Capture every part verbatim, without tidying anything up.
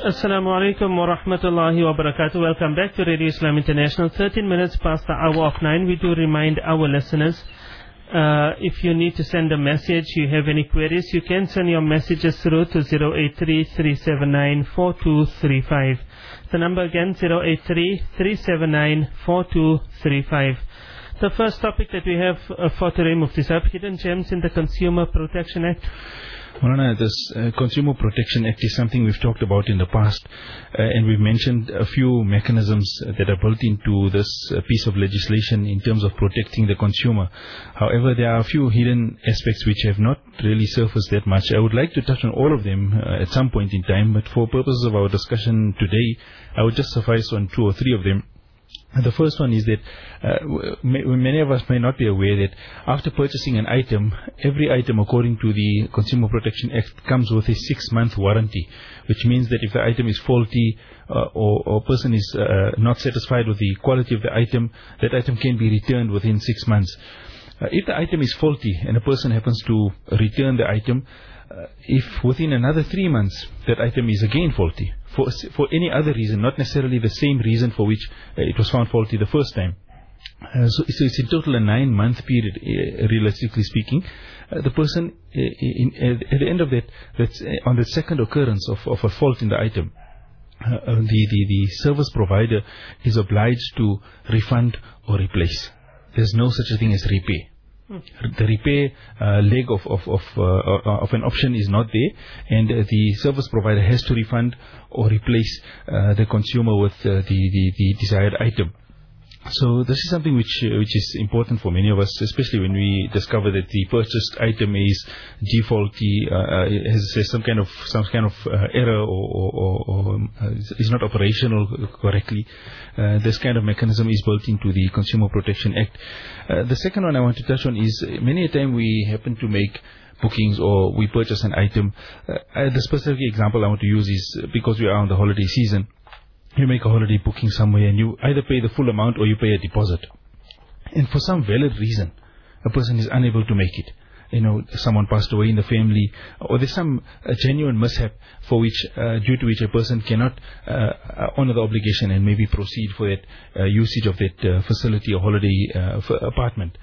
Assalamu alaikum wa rahmatullahi wa barakatuh. Welcome back to Radio Islam International. thirteen minutes past the hour of nine. We do remind our listeners, uh, if you need to send a message, you have any queries, you can send your messages through to zero eight three, three seven nine, four two three five. The number again, zero eight three, three seven nine, four two three five. The first topic that we have uh, for today, Mufti Sahib, hidden gems in the Consumer Protection Act. Maulana, this uh, Consumer Protection Act is something we've talked about in the past, uh, and we've mentioned a few mechanisms that are built into this uh, piece of legislation in terms of protecting the consumer. However, there are a few hidden aspects which have not really surfaced that much. I would like to touch on all of them uh, at some point in time, but for purposes of our discussion today, I would just suffice on two or three of them. The first one is that uh, many of us may not be aware that after purchasing an item, every item according to the Consumer Protection Act comes with a six-month warranty, which means that if the item is faulty uh, or, or a person is uh, not satisfied with the quality of the item, that item can be returned within six months. Uh, if the item is faulty and a person happens to return the item, uh, if within another three months that item is again faulty, for for any other reason, not necessarily the same reason for which uh, it was found faulty the first time, uh, so, so it's in total a nine-month period, uh, realistically speaking, uh, the person, uh, in, uh, at the end of that, that's uh, on the second occurrence of, of a fault in the item, uh, uh, the, the, the service provider is obliged to refund or replace. There's no such a thing as repay. The repair uh, leg of of of, uh, of an option is not there, and uh, the service provider has to refund or replace uh, the consumer with uh, the, the the desired item. So this is something which uh, which is important for many of us, especially when we discover that the purchased item is defaulty, uh, has, has some kind of some kind of uh, error, or, or, or uh, is not operational correctly. Uh, this kind of mechanism is built into the Consumer Protection Act. Uh, the second one I want to touch on is uh, many a time we happen to make bookings or we purchase an item. Uh, the specific example I want to use is because we are on the holiday season. You make a holiday booking somewhere and you either pay the full amount or you pay a deposit. And for some valid reason, a person is unable to make it. You know, someone passed away in the family, or there's some uh, genuine mishap for which, uh, due to which a person cannot uh, honor the obligation and maybe proceed for that uh, usage of that uh, facility or holiday uh, apartment.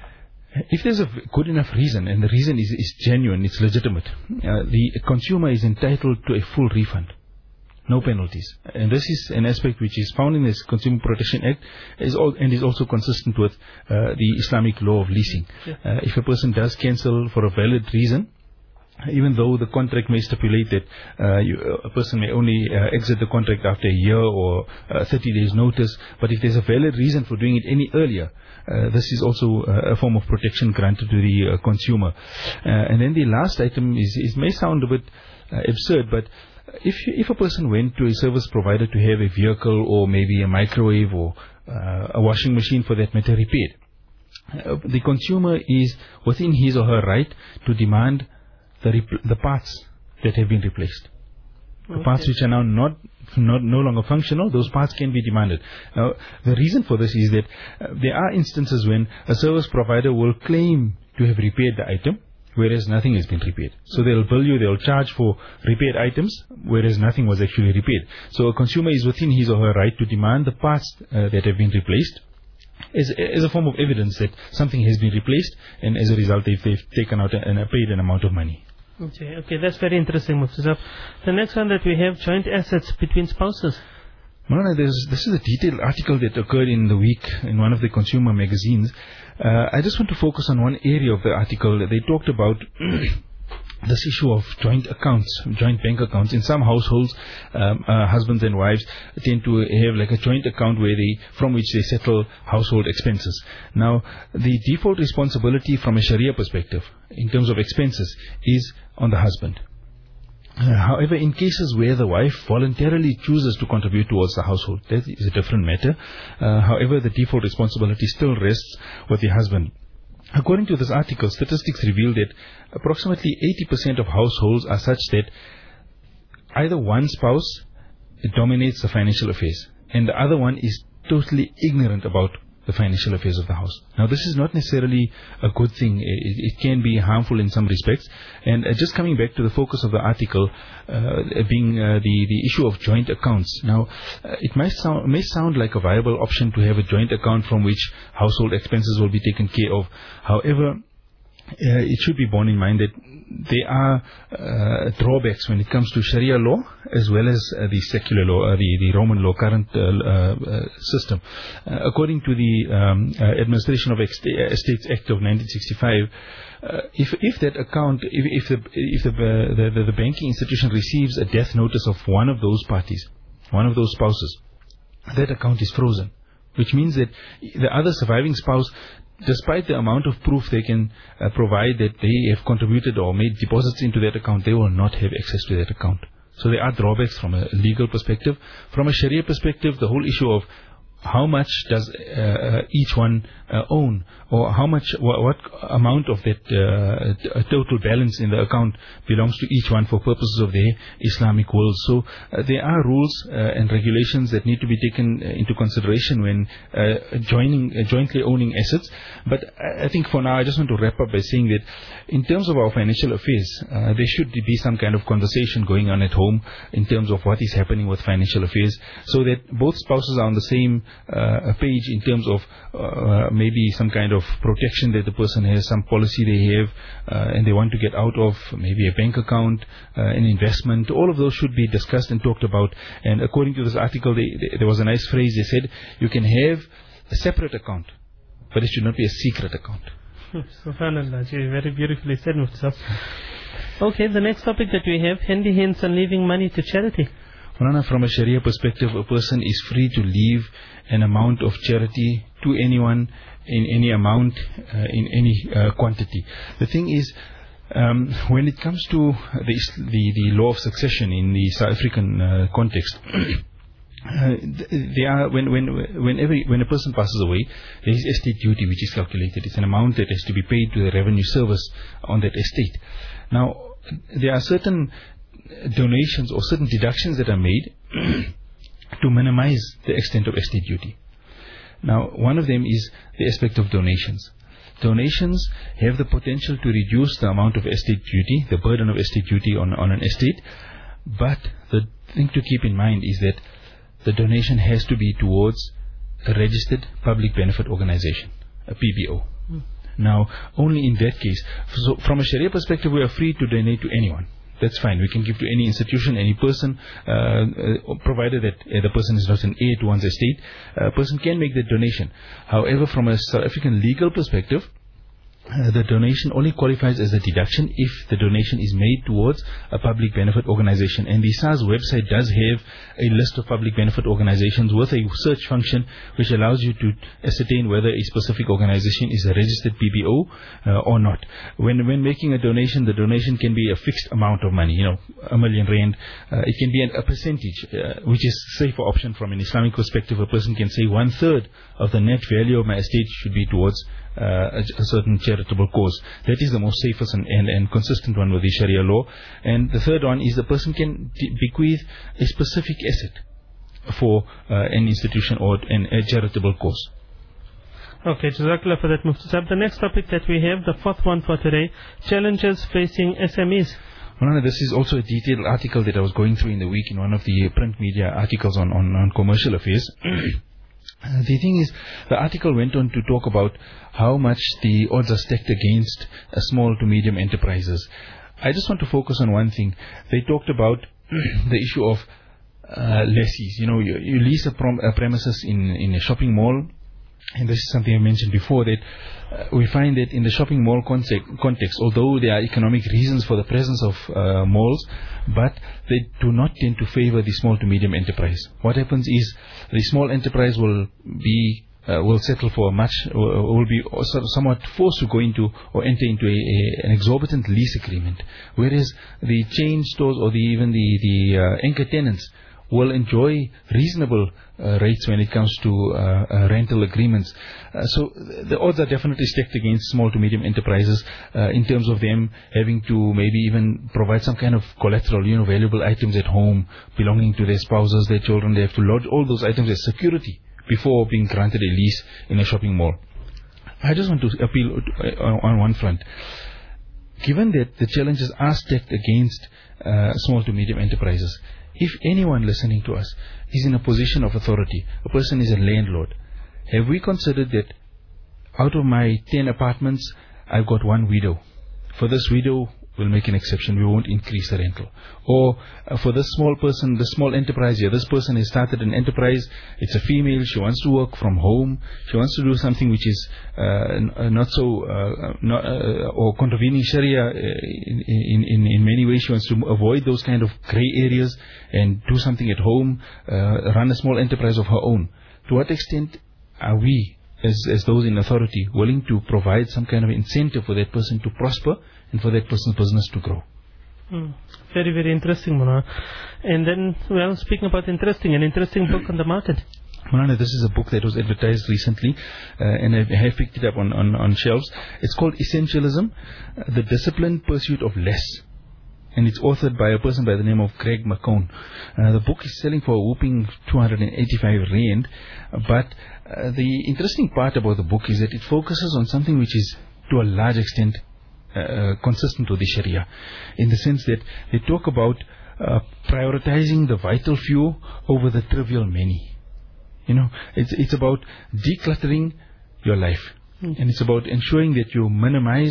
If there's a good enough reason, and the reason is, is genuine, it's legitimate, uh, the consumer is entitled to a full refund. No penalties. And this is an aspect which is found in this Consumer Protection Act is all, and is also consistent with uh, the Islamic law of leasing. Yeah. Uh, if a person does cancel for a valid reason, even though the contract may stipulate that uh, you, a person may only uh, exit the contract after a year or uh, thirty days notice, but if there's a valid reason for doing it any earlier, uh, this is also uh, a form of protection granted to the uh, consumer. Uh, and then the last item is, is may sound a bit uh, absurd, but If you, if a person went to a service provider to have a vehicle or maybe a microwave or uh, a washing machine for that matter repaired, uh, the consumer is within his or her right to demand the rep- the parts that have been replaced. Okay. The parts which are now not, not no longer functional, those parts can be demanded. Now, the reason for this is that uh, there are instances when a service provider will claim to have repaired the item, whereas nothing has been repaired. So they'll bill you, they'll charge for repaired items, whereas nothing was actually repaired. So a consumer is within his or her right to demand the parts uh, that have been replaced as, as a form of evidence that something has been replaced, and as a result they've, they've taken out and paid an amount of money. Okay, okay, that's very interesting, Mufti Sahib. The next one that we have, joint assets between spouses. Marana, this is a detailed article that occurred in the week in one of the consumer magazines. Uh, I just want to focus on one area of the article. They talked about this issue of joint accounts, joint bank accounts. In some households, um, uh, husbands and wives tend to have like a joint account where they, from which they settle household expenses. Now, the default responsibility from a Sharia perspective, in terms of expenses, is on the husband. Uh, however, in cases where the wife voluntarily chooses to contribute towards the household, that is a different matter. Uh, however, the default responsibility still rests with the husband. According to this article, statistics reveal that approximately eighty percent of households are such that either one spouse dominates the financial affairs and the other one is totally ignorant about the financial affairs of the house. Now, this is not necessarily a good thing. It, it can be harmful in some respects. And uh, just coming back to the focus of the article, uh, being uh, the, the issue of joint accounts. Now, uh, it might sound, may sound like a viable option to have a joint account from which household expenses will be taken care of. However, Uh, it should be borne in mind that there are uh, drawbacks when it comes to Sharia law as well as uh, the secular law, uh, the, the Roman law current uh, uh, system. Uh, according to the um, uh, Administration of Estates Act of nineteen sixty-five, uh, if if that account, if, if the if the, uh, the, the the banking institution receives a death notice of one of those parties, one of those spouses, that account is frozen, which means that the other surviving spouse, despite the amount of proof they can uh, provide that they have contributed or made deposits into that account, they will not have access to that account. So there are drawbacks from a legal perspective. From a Sharia perspective, the whole issue of how much does uh, each one uh, own, or how much, wh- what amount of that uh, t- total balance in the account belongs to each one for purposes of their Islamic world. So uh, there are rules uh, and regulations that need to be taken uh, into consideration when uh, joining, uh, jointly owning assets. But I think for now, I just want to wrap up by saying that in terms of our financial affairs, uh, there should be some kind of conversation going on at home in terms of what is happening with financial affairs, so that both spouses are on the same Uh, a page in terms of uh, maybe some kind of protection that the person has, some policy they have, uh, and they want to get out of, maybe a bank account, uh, an investment. All of those should be discussed and talked about. And according to this article, they, they, there was a nice phrase. They said, you can have a separate account, but it should not be a secret account. Subhanallah, very beautifully said, Mufti Sahib. Okay, the next topic that we have, handy hands on leaving money to charity. From a Sharia perspective, a person is free to leave an amount of charity to anyone in any amount, uh, in any uh, quantity. The thing is, um, when it comes to the, the, the law of succession in the South African uh, context, uh, they are when when whenever when a person passes away, there is estate duty which is calculated. It's an amount that has to be paid to the revenue service on that estate. Now, there are certain donations or certain deductions that are made to minimize the extent of estate duty. Now, one of them is the aspect of donations. Donations have the potential to reduce the amount of estate duty, the burden of estate duty on, on an estate, but the thing to keep in mind is that the donation has to be towards a registered public benefit organization, a P B O. Mm. Now, only in that case, so from a Sharia perspective, we are free to donate to anyone. That's fine. We can give to any institution, any person, uh, uh, provided that uh, the person is not an heir to one's estate. A person can make that donation. However, from a South African legal perspective, Uh, the donation only qualifies as a deduction if the donation is made towards a public benefit organization. And the S A R's website does have a list of public benefit organizations with a search function which allows you to ascertain whether a specific organization is a registered P B O uh, or not. When when making a donation, the donation can be a fixed amount of money, you know, a million rand. Uh, it can be an, a percentage, uh, which is safer option from an Islamic perspective. A person can say one third of the net value of my estate should be towards Uh, a, a certain charitable cause. That is the most safest and, and, and consistent one with the Sharia law. And the third one is the person can de- bequeath a specific asset for uh, an institution or an, a charitable cause. Okay, Jazakallah for that, Mufti Sahib. The next topic that we have, the fourth one for today, challenges facing S M Es. Well, this is also a detailed article that I was going through in the week in one of the print media articles on, on, on commercial affairs. Uh, the thing is, the article went on to talk about how much the odds are stacked against uh, small to medium enterprises. I just want to focus on one thing. They talked about the issue of uh, lessees. You know, you, you lease a, prom- a premises in, in a shopping mall, and this is something I mentioned before, that uh, we find that in the shopping mall context, context, although there are economic reasons for the presence of uh, malls, but they do not tend to favor the small to medium enterprise. What happens is the small enterprise will be uh, will settle for a much, uh, will be somewhat forced to go into or enter into a, a, an exorbitant lease agreement, whereas the chain stores or the, even the the uh, anchor tenants will enjoy reasonable uh, rates when it comes to uh, uh, rental agreements. Uh, so the odds are definitely stacked against small to medium enterprises uh, in terms of them having to maybe even provide some kind of collateral, you know, valuable items at home belonging to their spouses, their children. They have to lodge all those items as security before being granted a lease in a shopping mall. I just want to appeal on one front. Given that the challenges are stacked against uh, small to medium enterprises, if anyone listening to us is in a position of authority, a person is a landlord, have we considered that out of my ten apartments, I've got one widow? For this widow, we'll make an exception. We won't increase the rental. Or uh, for this small person, this small enterprise here, this person has started an enterprise. It's a female. She wants to work from home. She wants to do something which is uh, not so, uh, not, uh, or contravening Sharia in, in, in, in many ways. She wants to avoid those kind of grey areas and do something at home, uh, run a small enterprise of her own. To what extent are we, as, as those in authority, willing to provide some kind of incentive for that person to prosper and for that person's business to grow? Mm. Very, very interesting, Mona. And then, well, speaking about interesting, an interesting book on the market. Mona, this is a book that was advertised recently, uh, and I have picked it up on, on, on shelves. It's called Essentialism, uh, The Disciplined Pursuit of Less. And it's authored by a person by the name of Greg McKeown. Uh, the book is selling for a whooping two hundred eighty-five rand, but uh, the interesting part about the book is that it focuses on something which is, to a large extent, uh, consistent with the Sharia, in the sense that they talk about uh, prioritizing the vital few over the trivial many. You know, it's, it's about decluttering your life. Mm-hmm. And it's about ensuring that you minimize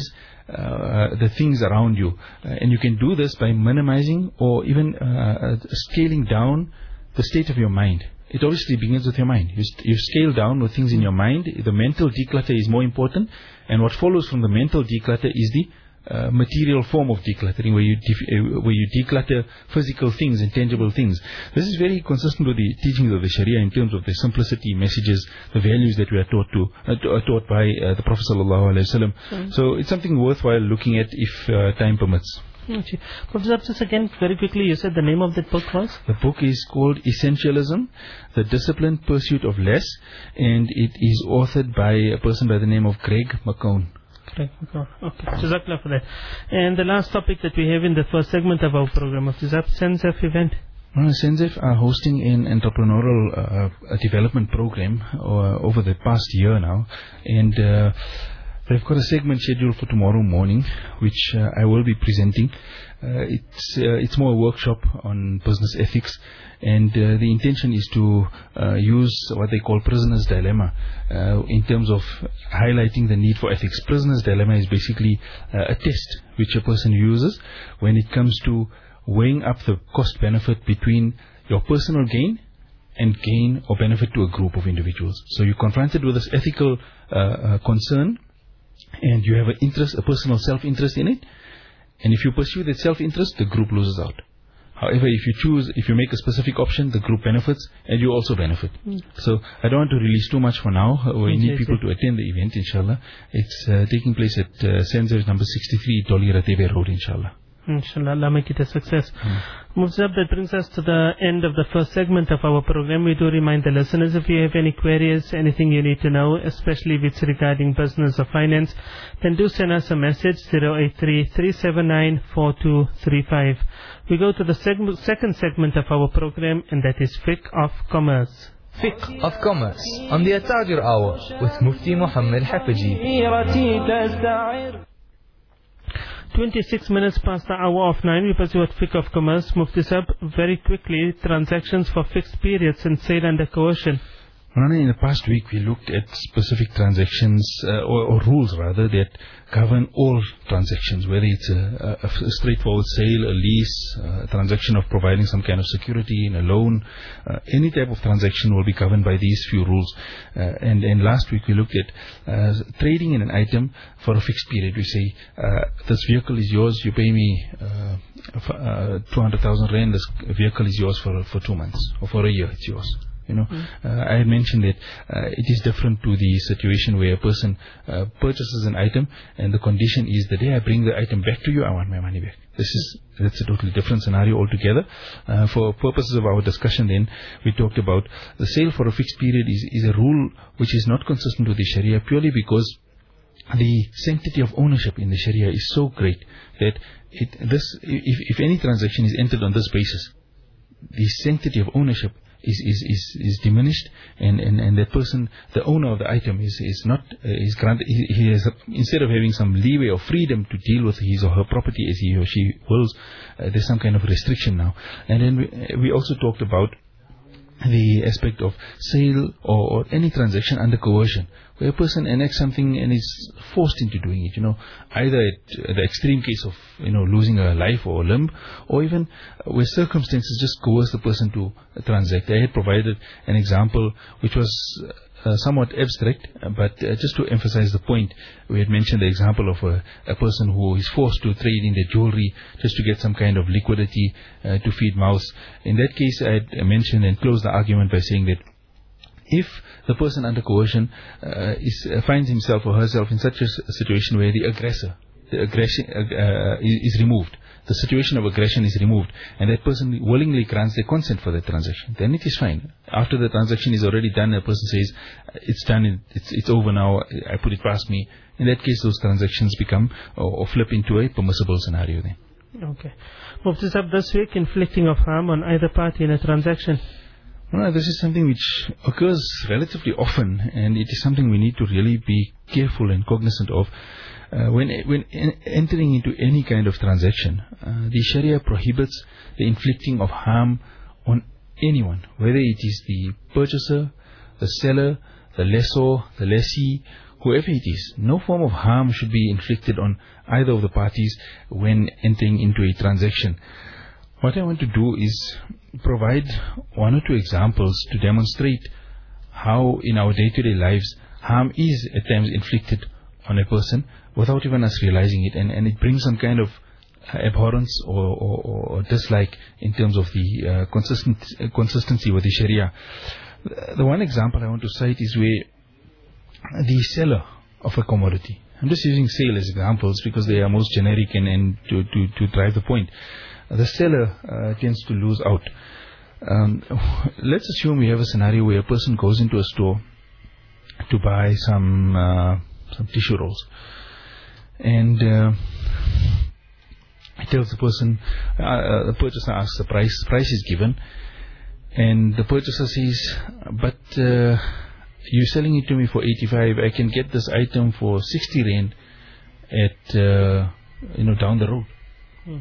uh, the things around you. Uh, and you can do this by minimizing or even uh, scaling down the state of your mind. It obviously begins with your mind. You, st- you scale down with things in your mind. The mental declutter is more important. And what follows from the mental declutter is the Uh, material form of decluttering, where you def- uh, where you declutter physical things and tangible things. This is very consistent with the teachings of the Sharia in terms of the simplicity, messages, the values that we are taught to uh, to, uh, taught by uh, the Prophet sallallahu alaihi wasallam. Mm. So it's something worthwhile looking at if uh, time permits. Okay. Professor, just again, very quickly, you said the name of that book was? The book is called Essentialism, The Disciplined Pursuit of Less, and it is authored by a person by the name of Greg McKeown. Okay, Jazakallah for that. And the last topic that we have in the first segment of our program of this Senzef event. Well, Senzef are hosting an entrepreneurial uh, a development program uh, over the past year now, and uh, they've got a segment scheduled for tomorrow morning, which uh, I will be presenting. Uh, it's uh, it's more a workshop on business ethics, and uh, the intention is to uh, use what they call prisoner's dilemma uh, in terms of highlighting the need for ethics. Prisoner's dilemma is basically uh, a test which a person uses when it comes to weighing up the cost benefit between your personal gain and gain or benefit to a group of individuals. So you're confronted with this ethical uh, uh, concern, and you have an interest, a personal self-interest in it. And if you pursue that self-interest, the group loses out. However, if you choose, if you make a specific option, the group benefits and you also benefit. Mm. So I don't want to release too much for now. We okay, need people okay. to attend the event, inshallah. It's uh, taking place at uh, Senzef number sixty-three, Dolly Ratebe Road, inshallah. Inshallah, Allah make it a success. Hmm. Mufzab, that brings us to the end of the first segment of our program. We do remind the listeners, if you have any queries, anything you need to know, especially if it's regarding business or finance, then do send us a message, zero eight three, three seven nine, four two three five. We go to the seg- second segment of our program, and that is Fiqh of Commerce. Fiqh of Commerce on the At-Tajir Hour with Mufti Muhammad Hafizi. twenty-six minutes past the hour of nine, we pursue at Fiqh of Commerce. Mufti Sahib, very quickly, transactions for fixed periods and sale under coercion. In the past week, we looked at specific transactions, uh, or, or rules rather, that govern all transactions, whether it's a, a, a straightforward sale, a lease, a transaction of providing some kind of security in a loan. Uh, any type of transaction will be governed by these few rules. Uh, and, and last week, we looked at uh, trading in an item for a fixed period. We say, uh, this vehicle is yours, you pay me uh, uh, two hundred thousand rand, this vehicle is yours for, for two months, or for a year, it's yours. You know, mm. uh, I had mentioned that uh, it is different to the situation where a person uh, purchases an item and the condition is the day I bring the item back to you, I want my money back. This is that's a totally different scenario altogether. Uh, for purposes of our discussion then, we talked about the sale for a fixed period is, is a rule which is not consistent with the Sharia, purely because the sanctity of ownership in the Sharia is so great that it, this, if, if any transaction is entered on this basis, the sanctity of ownership is is is, is diminished, and, and, and that person, the owner of the item, is is not uh, is granted. He, he has, instead of having some leeway or freedom to deal with his or her property as he or she wills, uh, there's some kind of restriction now. And then we, we also talked about the aspect of sale or, or any transaction under coercion, where a person enacts something and is forced into doing it, you know, either at the extreme case of, you know, losing a life or a limb, or even where circumstances just coerce the person to transact. I had provided an example which was uh, somewhat abstract, but uh, just to emphasize the point, we had mentioned the example of a, a person who is forced to trade in their jewelry just to get some kind of liquidity uh, to feed mouths. In that case, I had mentioned and closed the argument by saying that if the person under coercion uh, is, uh, finds himself or herself in such a situation where the aggressor, the aggression uh, uh, is, is removed, the situation of aggression is removed, and that person willingly grants their consent for the transaction, then it is fine. After the transaction is already done, a person says, it's done, it's, it's over now, I put it past me. In that case, those transactions become or, or flip into a permissible scenario then. Okay. Mufti Sahib, this week, inflicting of harm on either party in a transaction. No, this is something which occurs relatively often, and it is something we need to really be careful and cognizant of. Uh, when when en entering into any kind of transaction, uh, the Sharia prohibits the inflicting of harm on anyone, whether it is the purchaser, the seller, the lessor, the lessee, whoever it is. No form of harm should be inflicted on either of the parties when entering into a transaction. What I want to do is provide one or two examples to demonstrate how in our day-to-day lives harm is at times inflicted on a person without even us realizing it, and, and it brings some kind of abhorrence or, or, or dislike in terms of the uh, consistent, uh, consistency with the Sharia. The one example I want to cite is where the seller of a commodity, I'm just using sale as examples because they are most generic and, and to, to, to drive the point. The seller uh, tends to lose out. Um, let's assume we have a scenario where a person goes into a store to buy some uh, some tissue rolls, and uh, he tells the person, uh, the purchaser asks the price, price is given, and the purchaser says, but uh, you're selling it to me for eighty-five, I can get this item for sixty rand at, uh, you know, down the road. Hmm.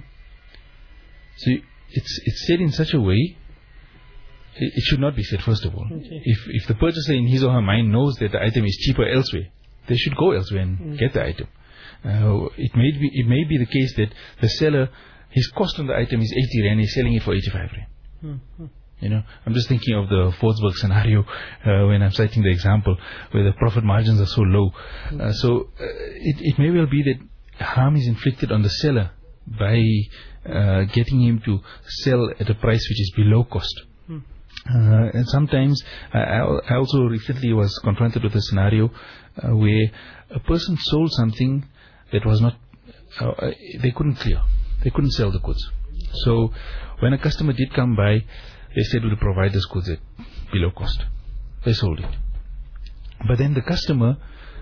So it's it's said in such a way, it, it should not be said, first of all. Okay. If if the purchaser in his or her mind knows that the item is cheaper elsewhere, they should go elsewhere and mm. get the item. Uh, it may be it may be the case that the seller, his cost on the item is eighty rand, he's selling it for eighty-five rand. Mm-hmm. You know, I'm just thinking of the Forsberg scenario uh, when I'm citing the example where the profit margins are so low. Mm. Uh, so uh, it it may well be that harm is inflicted on the seller by uh, getting him to sell at a price which is below cost. Hmm. Uh, and sometimes, I, I also recently was confronted with a scenario uh, where a person sold something that was not, uh, they couldn't clear. They couldn't sell the goods. So when a customer did come by, they said we'll provide this goods at below cost. They sold it. But then the customer,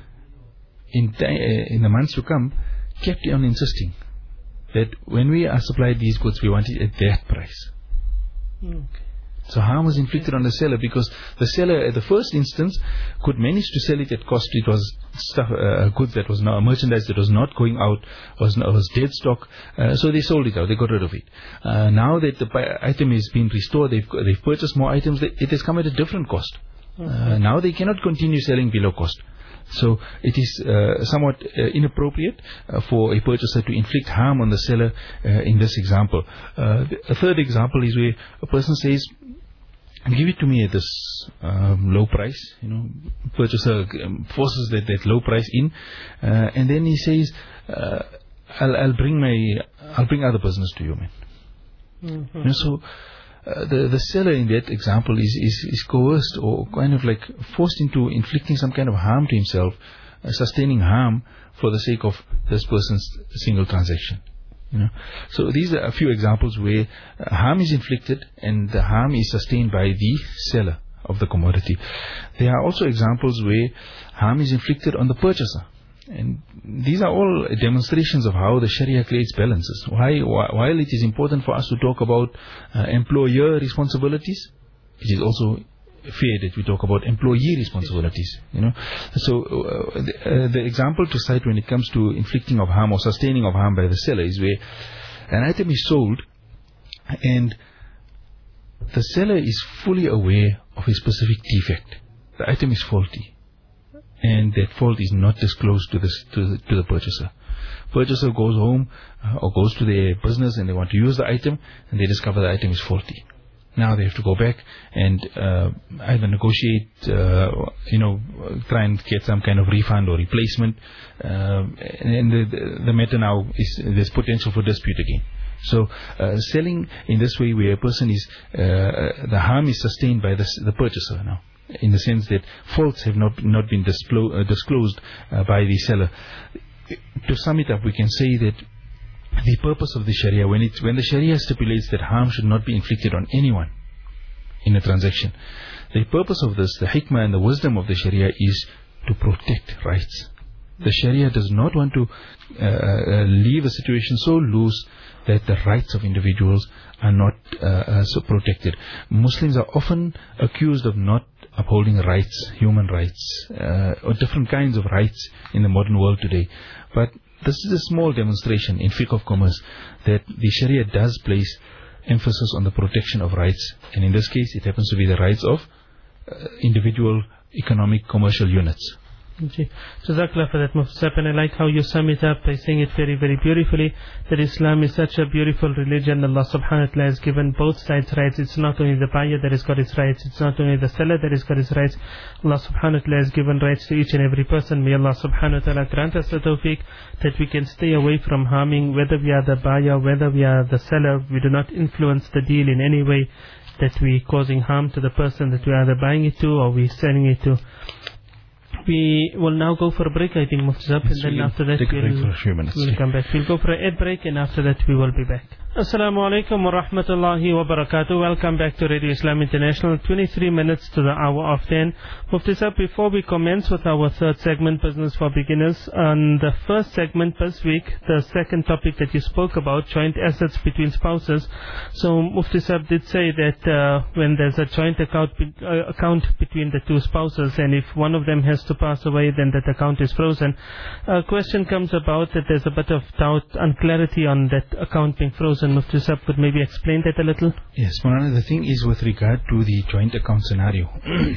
in, in the months to come, kept on insisting that when we are supplied these goods, we want it at that price. Okay. So harm was inflicted on the seller because the seller at the first instance could manage to sell it at cost. It was stuff, uh, goods that was not, merchandise that was not going out, was, was dead stock. Uh, so they sold it out, they got rid of it. Uh, now that the item is being restored, they've, they've purchased more items, it has come at a different cost. Okay. Uh, now they cannot continue selling below cost. So it is uh, somewhat uh, inappropriate uh, for a purchaser to inflict harm on the seller uh, in this example. Uh, a third example is where a person says, give it to me at this um, low price. You know, purchaser um, forces that, that low price in, uh, and then he says, uh, I'll, I'll bring my, I'll bring other business to you, man. Mm-hmm. You know, so Uh, the the seller in that example is, is is coerced or kind of like forced into inflicting some kind of harm to himself, uh, sustaining harm for the sake of this person's single transaction. You know, so these are a few examples where uh, harm is inflicted and the harm is sustained by the seller of the commodity. There are also examples where harm is inflicted on the purchaser. And these are all demonstrations of how the Sharia creates balances. Why, while it is important for us to talk about uh, employer responsibilities, it is also fair that we talk about employee responsibilities. You know, so uh, the, uh, the example to cite when it comes to inflicting of harm or sustaining of harm by the seller is where an item is sold and the seller is fully aware of a specific defect. The item is faulty, and that fault is not disclosed to the to the, to the purchaser. Purchaser goes home uh, or goes to their business and they want to use the item, and they discover the item is faulty. Now they have to go back and uh, either negotiate, uh, you know, try and get some kind of refund or replacement. Uh, and the, the, the matter now is there's potential for dispute again. So uh, selling in this way, where a person is uh, the harm is sustained by the, the purchaser now, in the sense that faults have not not been disclo- uh, disclosed uh, by the seller. To sum it up, we can say that the purpose of the Sharia, when it when the Sharia stipulates that harm should not be inflicted on anyone in a transaction, the purpose of this, the hikmah and the wisdom of the Sharia, is to protect rights. The Sharia does not want to uh, uh, leave a situation so loose that the rights of individuals are not uh, uh, so protected. Muslims are often accused of not upholding rights, human rights, uh, or different kinds of rights in the modern world today. But this is a small demonstration in fiqh of commerce that the Sharia does place emphasis on the protection of rights, and in this case it happens to be the rights of uh, individual economic commercial units. Okay. Jazakallah for that, Mufti Sahib, and I like how you sum it up by saying it very, very beautifully, that Islam is such a beautiful religion. Allah subhanahu wa ta'ala has given both sides rights. It's not only the buyer that has got his rights, it's not only the seller that has got his rights. Allah subhanahu wa ta'ala has given rights to each and every person. May Allah subhanahu wa ta'ala grant us the tawfiq that we can stay away from harming, whether we are the buyer, whether we are the seller. We do not influence the deal in any way, that we causing harm to the person that we are either buying it to or we selling it to. We will now go for a break, I think, Mufti Sahib, and then after that we'll, we'll come back. We'll go for an ad break, and after that we will be back. Assalamu alaikum wa rahmatullahi wa barakatuh. Welcome back to Radio Islam International. twenty-three minutes to the hour of ten. Mufti Sahib, before we commence with our third segment, Business for Beginners, on the first segment this week, the second topic that you spoke about, joint assets between spouses. So Mufti Sahib did say that uh, when there's a joint account, be, uh, account between the two spouses, and if one of them has to pass away, then that account is frozen. A question comes about that there's a bit of doubt and clarity on that account being frozen. Mufti Sahib could maybe explain that a little? Yes, Marana, the thing is with regard to the joint account scenario,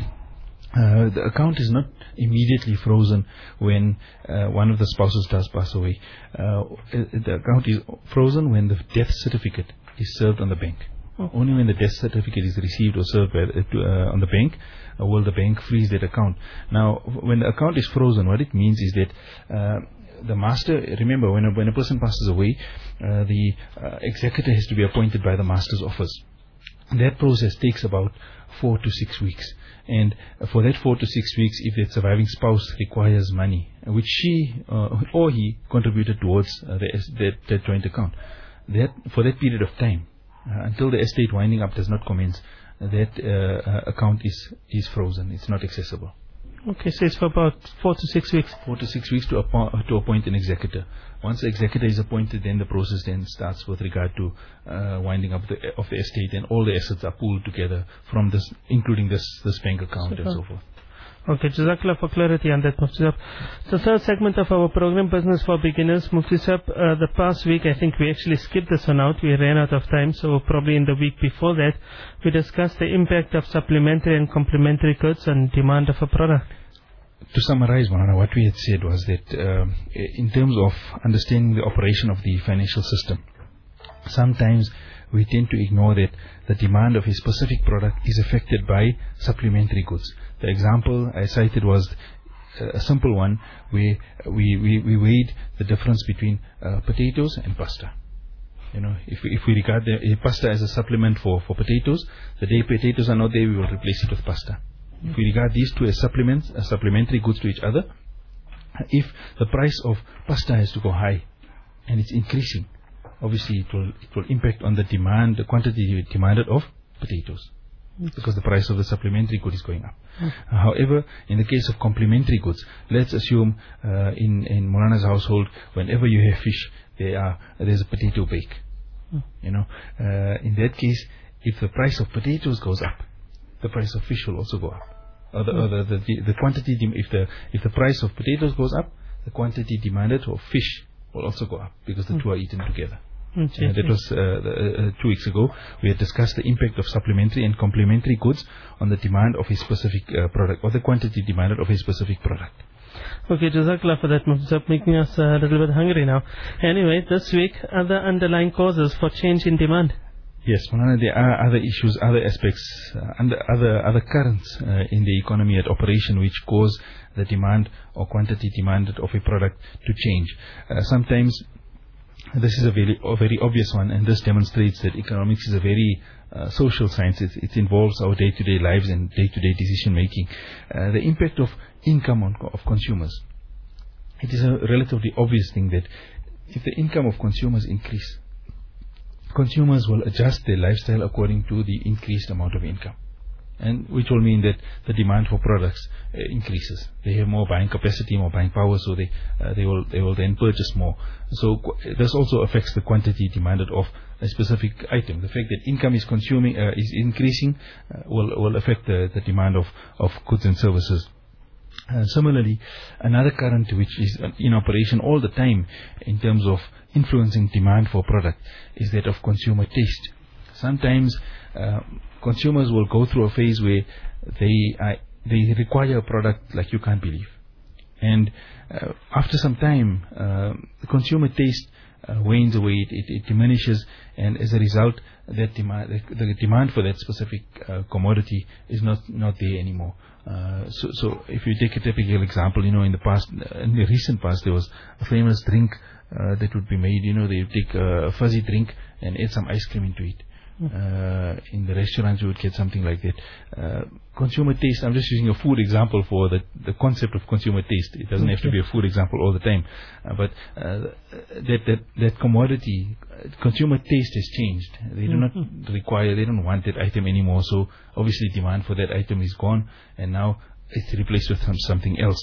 uh, the account is not immediately frozen when uh, one of the spouses does pass away. Uh, the account is frozen when the death certificate is served on the bank. Oh. Only when the death certificate is received or served by, uh, on the bank uh, will the bank freeze that account. Now, when the account is frozen, what it means is that uh, the master, remember, when a, when a person passes away, uh, the uh, executor has to be appointed by the master's office. That process takes about four to six weeks. And for that four to six weeks, if the surviving spouse requires money, which she uh, or he contributed towards uh, the, that, that joint account, that for that period of time, uh, until the estate winding up does not commence, uh, that uh, uh, account is, is frozen. It's not accessible. Okay, so it's for about four to six weeks. Four to six weeks to, appo- to appoint an executor. Once the executor is appointed, then the process then starts with regard to uh, winding up the, of the estate, and all the assets are pooled together from this, including this this bank account Super. and so forth. Okay, Jazakallah for clarity on that, Mufti Sahib. The third segment of our program, Business for Beginners, Mufti Sahib, uh, the past week, I think we actually skipped this one out. We ran out of time, so probably in the week before that, we discussed the impact of supplementary and complementary goods on demand of a product. To summarize, Manana, what we had said was that uh, in terms of understanding the operation of the financial system, sometimes we tend to ignore that the demand of a specific product is affected by supplementary goods. The example I cited was a simple one where we, we, we weighed the difference between uh, potatoes and pasta. You know, if we, if we regard the uh, pasta as a supplement for, for potatoes, the day potatoes are not there, we will replace it with pasta. If we regard these two as supplements, as supplementary goods to each other, if the price of pasta has to go high and it's increasing, obviously it will it will impact on the demand, the quantity demanded of potatoes, because the price of the supplementary good is going up. Mm. Uh, however, in the case of complementary goods, let's assume uh, in in Mulana's household, whenever you have fish, there are there's a potato bake. Mm. You know, uh, in that case, if the price of potatoes goes up, the price of fish will also go up. Or the, or the, the, the, the quantity, dem- if the if the price of potatoes goes up, the quantity demanded of fish will also go up because the mm. two are eaten together. Mm, uh, that was uh, the, uh, two weeks ago. We had discussed the impact of supplementary and complementary goods on the demand of a specific uh, product, or the quantity demanded of a specific product. Okay, Jazakallah for that, Mufti Sahib, making us a little bit hungry now. Anyway, this week, other underlying causes for change in demand. Yes, Maulana, there are other issues, other aspects, uh, and other other currents uh, in the economy at operation which cause the demand or quantity demanded of a product to change. Uh, sometimes this is a very a very obvious one, and this demonstrates that economics is a very uh, social science. It, it involves our day-to-day lives and day-to-day decision making. Uh, the impact of income on, of consumers. It is a relatively obvious thing that if the income of consumers increase, consumers will adjust their lifestyle according to the increased amount of income, and which will mean that the demand for products uh, increases. They have more buying capacity, more buying power, so they uh, they will they will then purchase more. So qu- this also affects the quantity demanded of a specific item. The fact that income is consuming uh, is increasing uh, will will affect the, the demand of of goods and services. Uh, similarly, another current which is in operation all the time in terms of influencing demand for product is that of consumer taste. Sometimes uh, consumers will go through a phase where they uh, they require a product like you can't believe, and uh, after some time, uh, the consumer taste uh, wanes away, it, it, it diminishes, and as a result, that demand, the, the demand for that specific uh, commodity is not not there anymore. Uh, so, so if you take a typical example, you know, in the past, in the recent past, there was a famous drink uh, that would be made. You know, they would take a fuzzy drink and add some ice cream into it. Uh, in the restaurants, you would get something like that. Uh, consumer taste, I'm just using a food example for the, the concept of consumer taste. It doesn't have to be a food example all the time. Uh, but uh, that, that that commodity, consumer taste has changed. They do not require, they don't want that item anymore. So obviously demand for that item is gone, and now it's replaced with some, something else.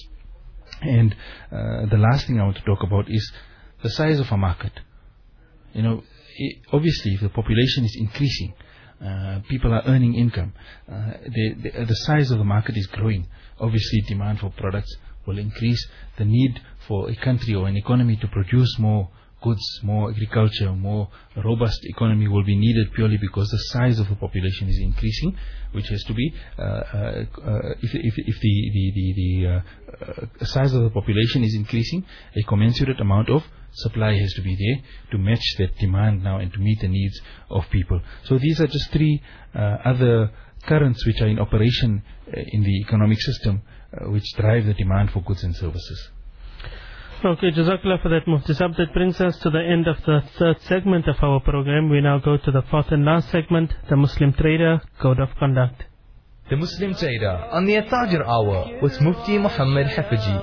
And uh, the last thing I want to talk about is the size of a market. You know, It, obviously, if the population is increasing, uh, people are earning income, uh, the, the, the size of the market is growing. Obviously, demand for products will increase. The need for a country or an economy to produce more goods, more agriculture, more robust economy will be needed purely because the size of the population is increasing, which has to be, uh, uh, uh, if, if, if the, the, the, the uh, uh, size of the population is increasing, a commensurate amount of supply has to be there to match that demand now and to meet the needs of people. So these are just three uh, other currents which are in operation uh, in the economic system uh, which drive the demand for goods and services. Okay, Jazakallah for that, Mufti Sahib. That brings us to the end of the third segment of our program. We now go to the fourth and last segment, the Muslim Trader Code of Conduct. The Muslim Trader on the At-Tajir Hour with Mufti Muhammad Hafizi.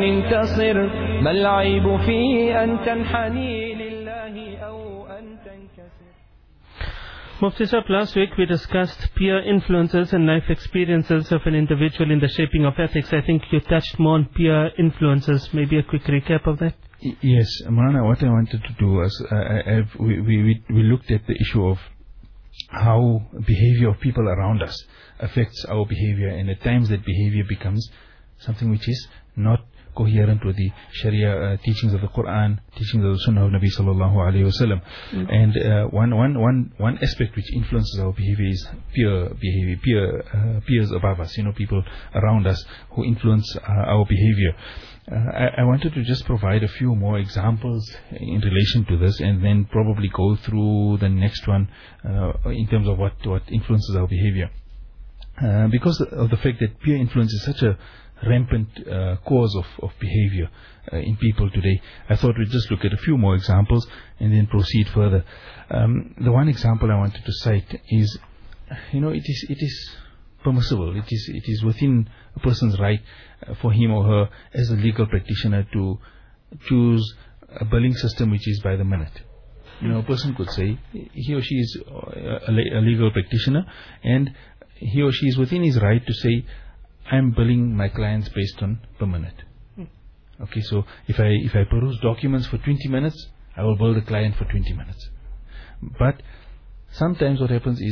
Mufti Sahib, last week we discussed peer influences and life experiences of an individual in the shaping of ethics. I think you touched more on peer influences. Maybe a quick recap of that? Yes, Maulana, what I wanted to do was uh, I, we, we, we looked at the issue of how behavior of people around us affects our behavior, and at times that behavior becomes something which is not coherent with the Sharia uh, teachings of the Quran, teachings of the Sunnah of Nabi sallallahu alaihi wasallam. Mm-hmm. And uh, one, one, one, one aspect which influences our behavior is peer behavior, peer uh, peers above us. You know, people around us who influence uh, our behavior. Uh, I, I wanted to just provide a few more examples in relation to this, and then probably go through the next one uh, in terms of what what influences our behavior. Uh, because of the fact that peer influence is such a rampant uh, cause of, of behavior uh, in people today, I thought we'd just look at a few more examples and then proceed further. Um, the one example I wanted to cite is, you know, it is it is permissible. It is it is within a person's right uh, for him or her as a legal practitioner to choose a billing system which is by the minute. You know, a person could say he or she is a, a legal practitioner, and he or she is within his right to say, I'm billing my clients based on per minute. Okay, so if I if I peruse documents for twenty minutes, I will bill the client for twenty minutes. But sometimes what happens is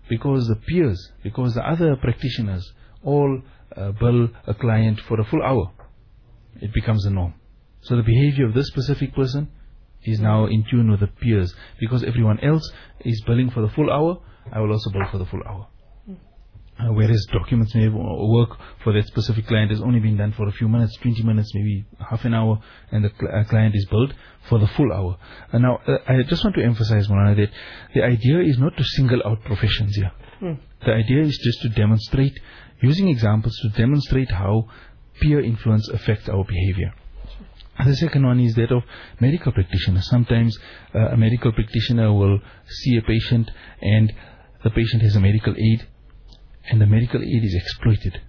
because the peers, because the other practitioners all uh, bill a client for a full hour, it becomes the norm. So the behavior of this specific person is now in tune with the peers. Because everyone else is billing for the full hour, I will also bill for the full hour. Uh, whereas documents may work for that specific client has only been done for a few minutes, twenty minutes, maybe half an hour, and the cl- uh, client is billed for the full hour. And now, uh, I just want to emphasize, Mulana, that the idea is not to single out professions here. Mm. The idea is just to demonstrate, using examples to demonstrate how peer influence affects our behavior. The second one is that of medical practitioners. Sometimes uh, a medical practitioner will see a patient and the patient has a medical aid, and the medical aid is exploited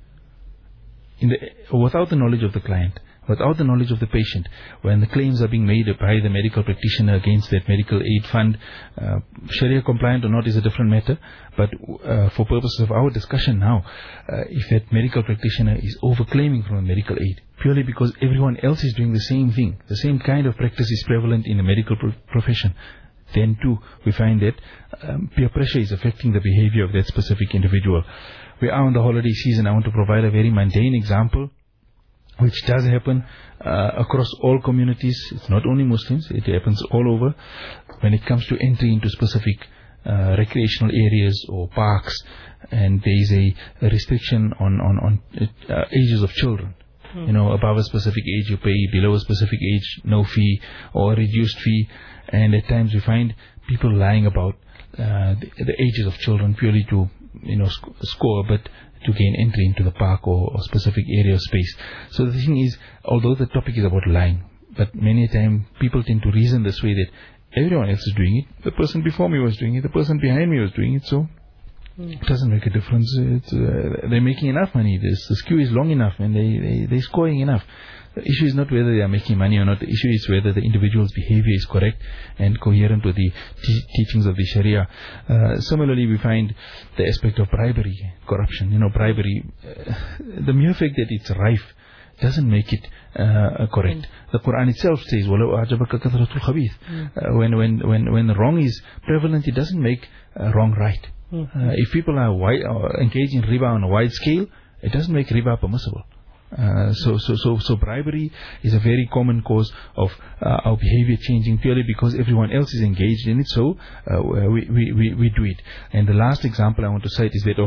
in the, without the knowledge of the client, without the knowledge of the patient. When the claims are being made by the medical practitioner against that medical aid fund, uh, Sharia compliant or not is a different matter, but uh, for purposes of our discussion now, uh, if that medical practitioner is overclaiming from a medical aid, purely because everyone else is doing the same thing, the same kind of practice is prevalent in the medical pro- profession, then too we find that um, peer pressure is affecting the behavior of that specific individual. We are on the holiday season. I want to provide a very mundane example which does happen uh, across all communities. It's not only Muslims, it happens all over. When it comes to entry into specific uh, recreational areas or parks, and there is a, a restriction on, on, on uh, ages of children. Hmm. You know, above a specific age you pay, below a specific age no fee or a reduced fee. And at times we find people lying about uh, the, the ages of children purely to, you know, sc- score a bit to gain entry into the park or, or specific area of space. So the thing is, although the topic is about lying, but many a time people tend to reason this way, that everyone else is doing it, the person before me was doing it, the person behind me was doing it, so mm. it doesn't make a difference. It's, uh, they're making enough money. This, this queue is long enough and they, they, they're scoring enough. The issue is not whether they are making money or not. The issue is whether the individual's behavior is correct and coherent with the te- teachings of the Sharia. Uh, similarly, we find the aspect of bribery, corruption. You know, bribery, uh, the mere fact that it's rife doesn't make it uh, correct. Mm. The Quran itself says, وَلَوْ أَعْجَبَكَ كَثْرَةُ الْخَبِيثِ. Uh, when, when, when, when wrong is prevalent, it doesn't make uh, wrong right. Mm. Uh, if people are wi- uh, engaged in riba on a wide scale, it doesn't make riba permissible. Uh, so, so, so, so bribery is a very common cause of uh, our behavior changing purely because everyone else is engaged in it. So uh, we, we, we, we do it. And the last example I want to cite is that of,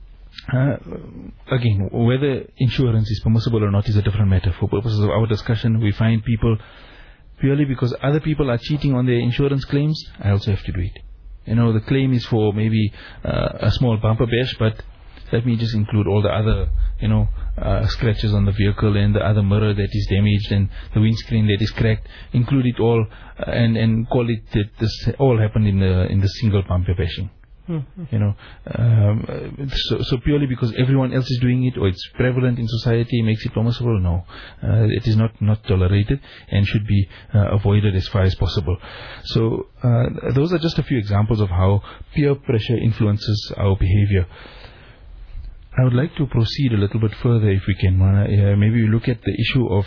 uh, again, whether insurance is permissible or not is a different matter. For purposes of our discussion, we find people purely because other people are cheating on their insurance claims, I also have to do it. You know, the claim is for maybe uh, a small bumper bash, but let me just include all the other, you know, uh, scratches on the vehicle and the other mirror that is damaged and the windscreen that is cracked. Include it all uh, and and call it that this all happened in the in the single bumper bashing. Mm-hmm. You know, um, so so purely because everyone else is doing it or it's prevalent in society makes it permissible? No, uh, it is not not tolerated and should be uh, avoided as far as possible. So uh, those are just a few examples of how peer pressure influences our behavior. I would like to proceed a little bit further if we can. Uh, maybe we look at the issue of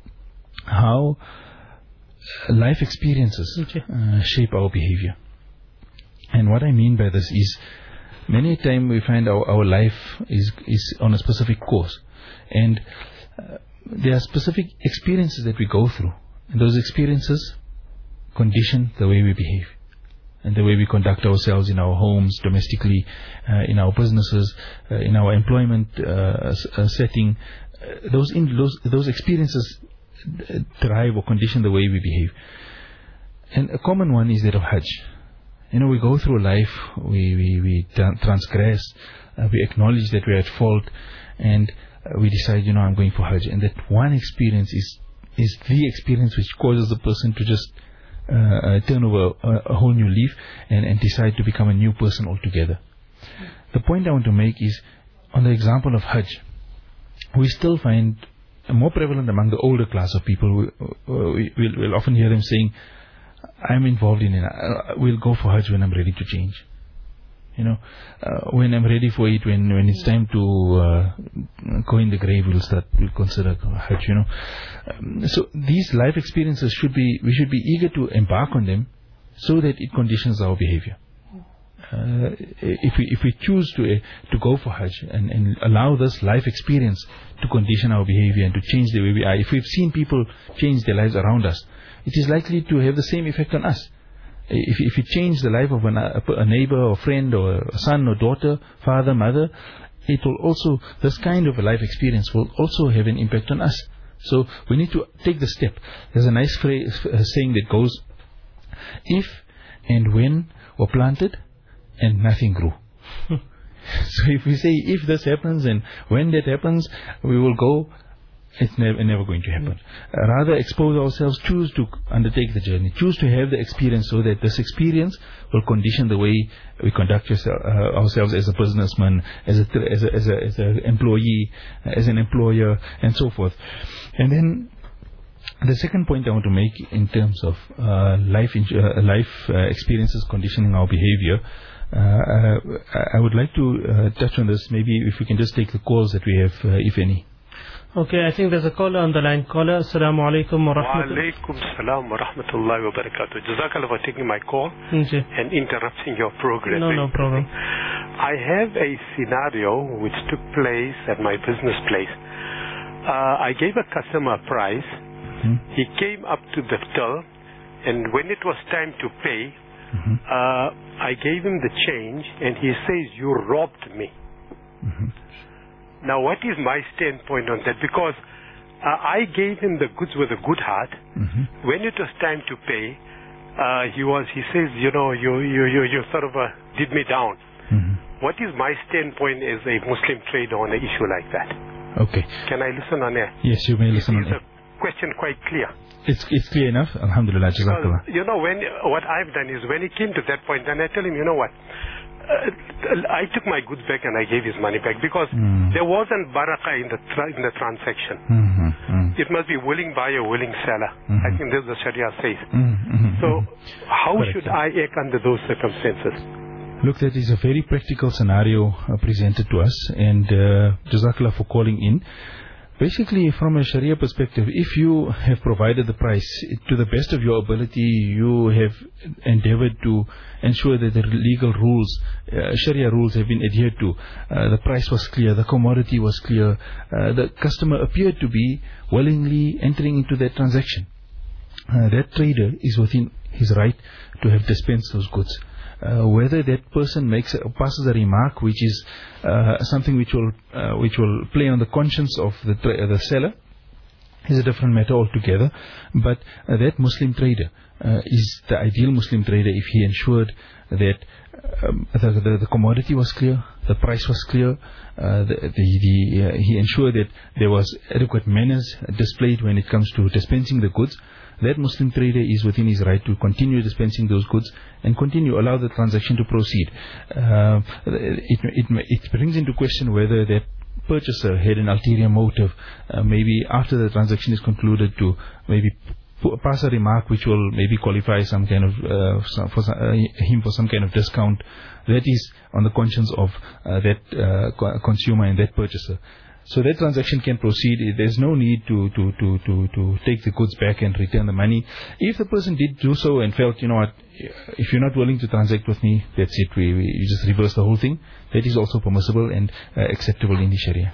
how life experiences okay. uh, shape our behavior. And what I mean by this is, many times we find our, our life is, is on a specific course. And uh, there are specific experiences that we go through. And those experiences condition the way we behave. And the way we conduct ourselves in our homes, domestically, uh, in our businesses, uh, in our employment uh, uh, setting, uh, those, in, those those experiences drive or condition the way we behave. And a common one is that of Hajj. You know, we go through life, we we, we transgress, uh, we acknowledge that we are at fault, and uh, we decide, you know, I'm going for Hajj. And that one experience is is the experience which causes the person to just Uh, uh, turn over a, a whole new leaf and, and decide to become a new person altogether. The point I want to make is, on the example of Hajj, we still find more prevalent among the older class of people. We, we, we'll, we'll often hear them saying, I'm involved in it, I, we'll go for Hajj when I'm ready to change. You know, uh, when I'm ready for it, when when it's time to uh, go in the grave, we'll start, we'll consider Hajj, you know. Um, so these life experiences should be, we should be eager to embark on them so that it conditions our behavior. uh, if we if we choose to uh, to go for Hajj and, and allow this life experience to condition our behavior and to change the way we are, if we've seen people change their lives around us, it is likely to have the same effect on us. If, if you change the life of an, a, a neighbor or friend or a son or daughter, father, mother, it will also, this kind of a life experience will also have an impact on us. So we need to take the step. There's a nice phrase, uh, saying that goes, if and when were planted and nothing grew. So if we say, if this happens and when that happens, we will go, it's never, never going to happen. Uh, rather expose ourselves, choose to undertake the journey, choose to have the experience so that this experience will condition the way we conduct yourself, uh, ourselves as a businessman, as a, as a, as a, as an employee, as an employer, and so forth. And then the second point I want to make in terms of uh, life, uh, life uh, experiences conditioning our behavior, uh, uh, I would like to uh, touch on this. Maybe if we can just take the calls that we have, uh, if any. Okay, I think there's a caller on the line. Caller, Assalamu alaikum wa rahmatullah. Wa alaikum salam wa rahmatullahi wa barakatuh. Jazakallah for taking my call Okay. and interrupting your program. No, no problem. I have a scenario which took place at my business place. Uh, I gave a customer a price. Hmm? He came up to the till, and when it was time to pay, Mm-hmm. uh, I gave him the change, and he says, "You robbed me." Mm-hmm. Now, what is my standpoint on that? Because uh, I gave him the goods with a good heart. Mm-hmm. When it was time to pay, uh, he was. He says, "You know, you you you, you sort of uh, did me down." Mm-hmm. What is my standpoint as a Muslim trader on an issue like that? Okay. Can I listen on air? Yes, you may listen on Is air. the question quite clear? It's it's clear enough. Alhamdulillah. Jazakallah. Because, you know, when what I've done is when he came to that point, then I tell him, you know what? Uh, I took my goods back and I gave his money back because Mm. there wasn't barakah in the tra- in the transaction. Mm-hmm. Mm-hmm. It must be willing buyer, willing seller. Mhm. I think this is the Sharia says. Mm-hmm. So, how Correct. should I act under those circumstances? Look, that is a very practical scenario uh, presented to us, and uh, Jazakallah for calling in. Basically, from a Sharia perspective, if you have provided the price to the best of your ability, you have endeavored to ensure that the legal rules, uh, Sharia rules have been adhered to. Uh, the price was clear, the commodity was clear, uh, the customer appeared to be willingly entering into that transaction. Uh, that trader is within his right to have dispensed those goods. Uh, whether that person makes a, passes a remark which is uh, something which will uh, which will play on the conscience of the tra- the seller is a different matter altogether. But uh, that Muslim trader uh, is the ideal Muslim trader if he ensured that um, the, the the commodity was clear, the price was clear, uh, the, the, the uh, he ensured that there was adequate manners displayed when it comes to dispensing the goods. That Muslim trader is within his right to continue dispensing those goods and continue, allow the transaction to proceed. Uh, it, it, it brings into question whether that purchaser had an ulterior motive, uh, maybe after the transaction is concluded, to maybe p- pass a remark which will maybe qualify some kind of uh, some, for some, uh, him for some kind of discount. That is on the conscience of uh, that uh, co- consumer and that purchaser. So that transaction can proceed. There's no need to, to, to, to, to take the goods back and return the money. If the person did do so and felt, you know what, if you're not willing to transact with me, that's it, we, we you just reverse the whole thing. That is also permissible and uh, acceptable in the Sharia.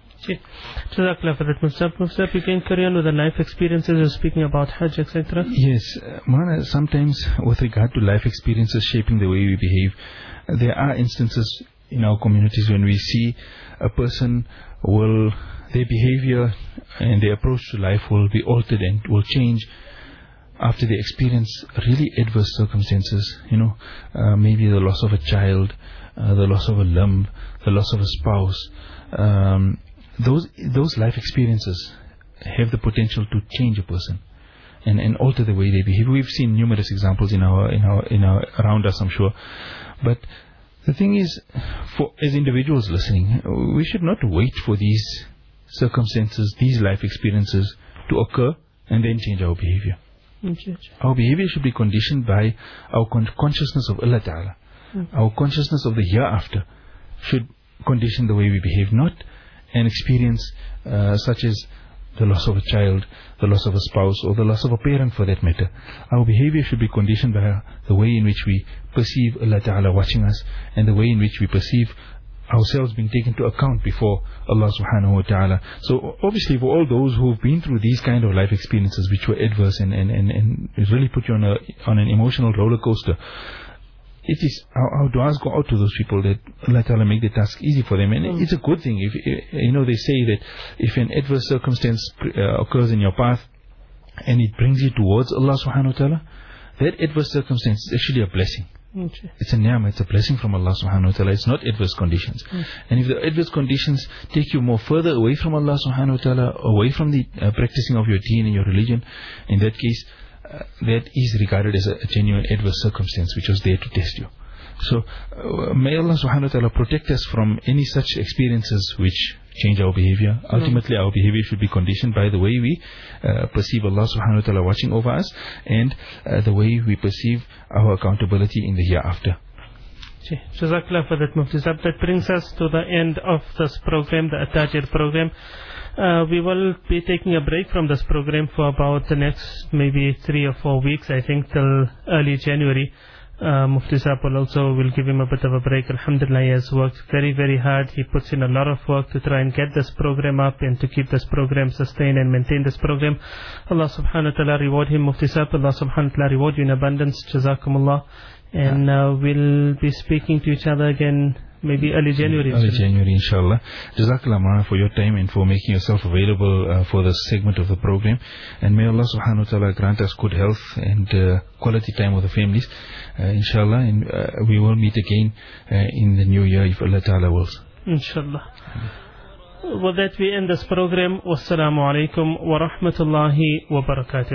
Jazakallah for that, Mufsab. Mufsab, you can carry on with the life experiences. You're speaking about Hajj, et cetera. Yes, uh, Maulana, sometimes with regard to life experiences shaping the way we behave, there are instances in our communities when we see a person will, their behavior and their approach to life will be altered and will change after they experience really adverse circumstances. You know, uh, maybe the loss of a child, uh, the loss of a limb, the loss of a spouse. Um, those those life experiences have the potential to change a person and, and alter the way they behave. We've seen numerous examples in our in our in our around us, I'm sure, but the thing is, for as individuals listening, we should not wait for these circumstances, these life experiences to occur and then change our behavior. Okay. Our behavior should be conditioned by our con- consciousness of Allah Ta'ala. Mm. Our consciousness of the hereafter should condition the way we behave, not an experience uh, such as the loss of a child, the loss of a spouse, or the loss of a parent for that matter. Our behavior should be conditioned by the way in which we perceive Allah Ta'ala watching us, and the way in which we perceive ourselves being taken to account before Allah Subhanahu Wa Ta'ala. So obviously for all those who've been through these kind of life experiences which were adverse and, and, and, and really put you on a on an emotional roller coaster, it is our, our du'as go out to those people that Allah Ta'ala make the task easy for them. And mm. it's a good thing. If you know, they say that if an adverse circumstance uh, occurs in your path and it brings you towards Allah Subhanahu Wa Ta'ala, that adverse circumstance is actually a blessing. Okay. It's a ni'mah, it's a blessing from Allah Subhanahu Wa Ta'ala. It's not adverse conditions. Mm. And if the adverse conditions take you more further away from Allah Subhanahu Wa Ta'ala, away from the uh, practicing of your deen and your religion, in that case, uh, that is regarded as a, a genuine adverse circumstance which was there to test you. So, uh, may Allah Subhanahu Wa Ta'ala protect us from any such experiences which change our behavior. Mm. Ultimately, our behavior should be conditioned by the way we uh, perceive Allah Subhanahu Wa Ta'ala watching over us, and uh, the way we perceive our accountability in the hereafter. Jazakallah for that, Mufti Sahib. That brings us to the end of this program, the At-Tajir program. Uh, we will be taking a break from this program for about the next maybe three or four weeks, I think, till early January. Uh, Mufti Sahib will also will give him a bit of a break. Alhamdulillah, he has worked very, very hard. He puts in a lot of work to try and get this program up and to keep this program sustained and maintain this program. Allah Subhanahu Wa Ta'ala reward him, Mufti Sahib. Allah Subhanahu Wa Ta'ala reward you in abundance. Jazakumullah. And uh, we'll be speaking to each other again maybe early January. Early January, inshallah. Jazakallah Mara for your time and for making yourself available uh, for this segment of the program. And may Allah Subhanahu Wa Ta'ala grant us good health and uh, quality time with the families, uh, inshallah. And uh, we will meet again uh, in the new year if Allah Ta'ala wills. Inshallah. With that we end this program. Wassalamu alaikum wa rahmatullahi wa barakatuh.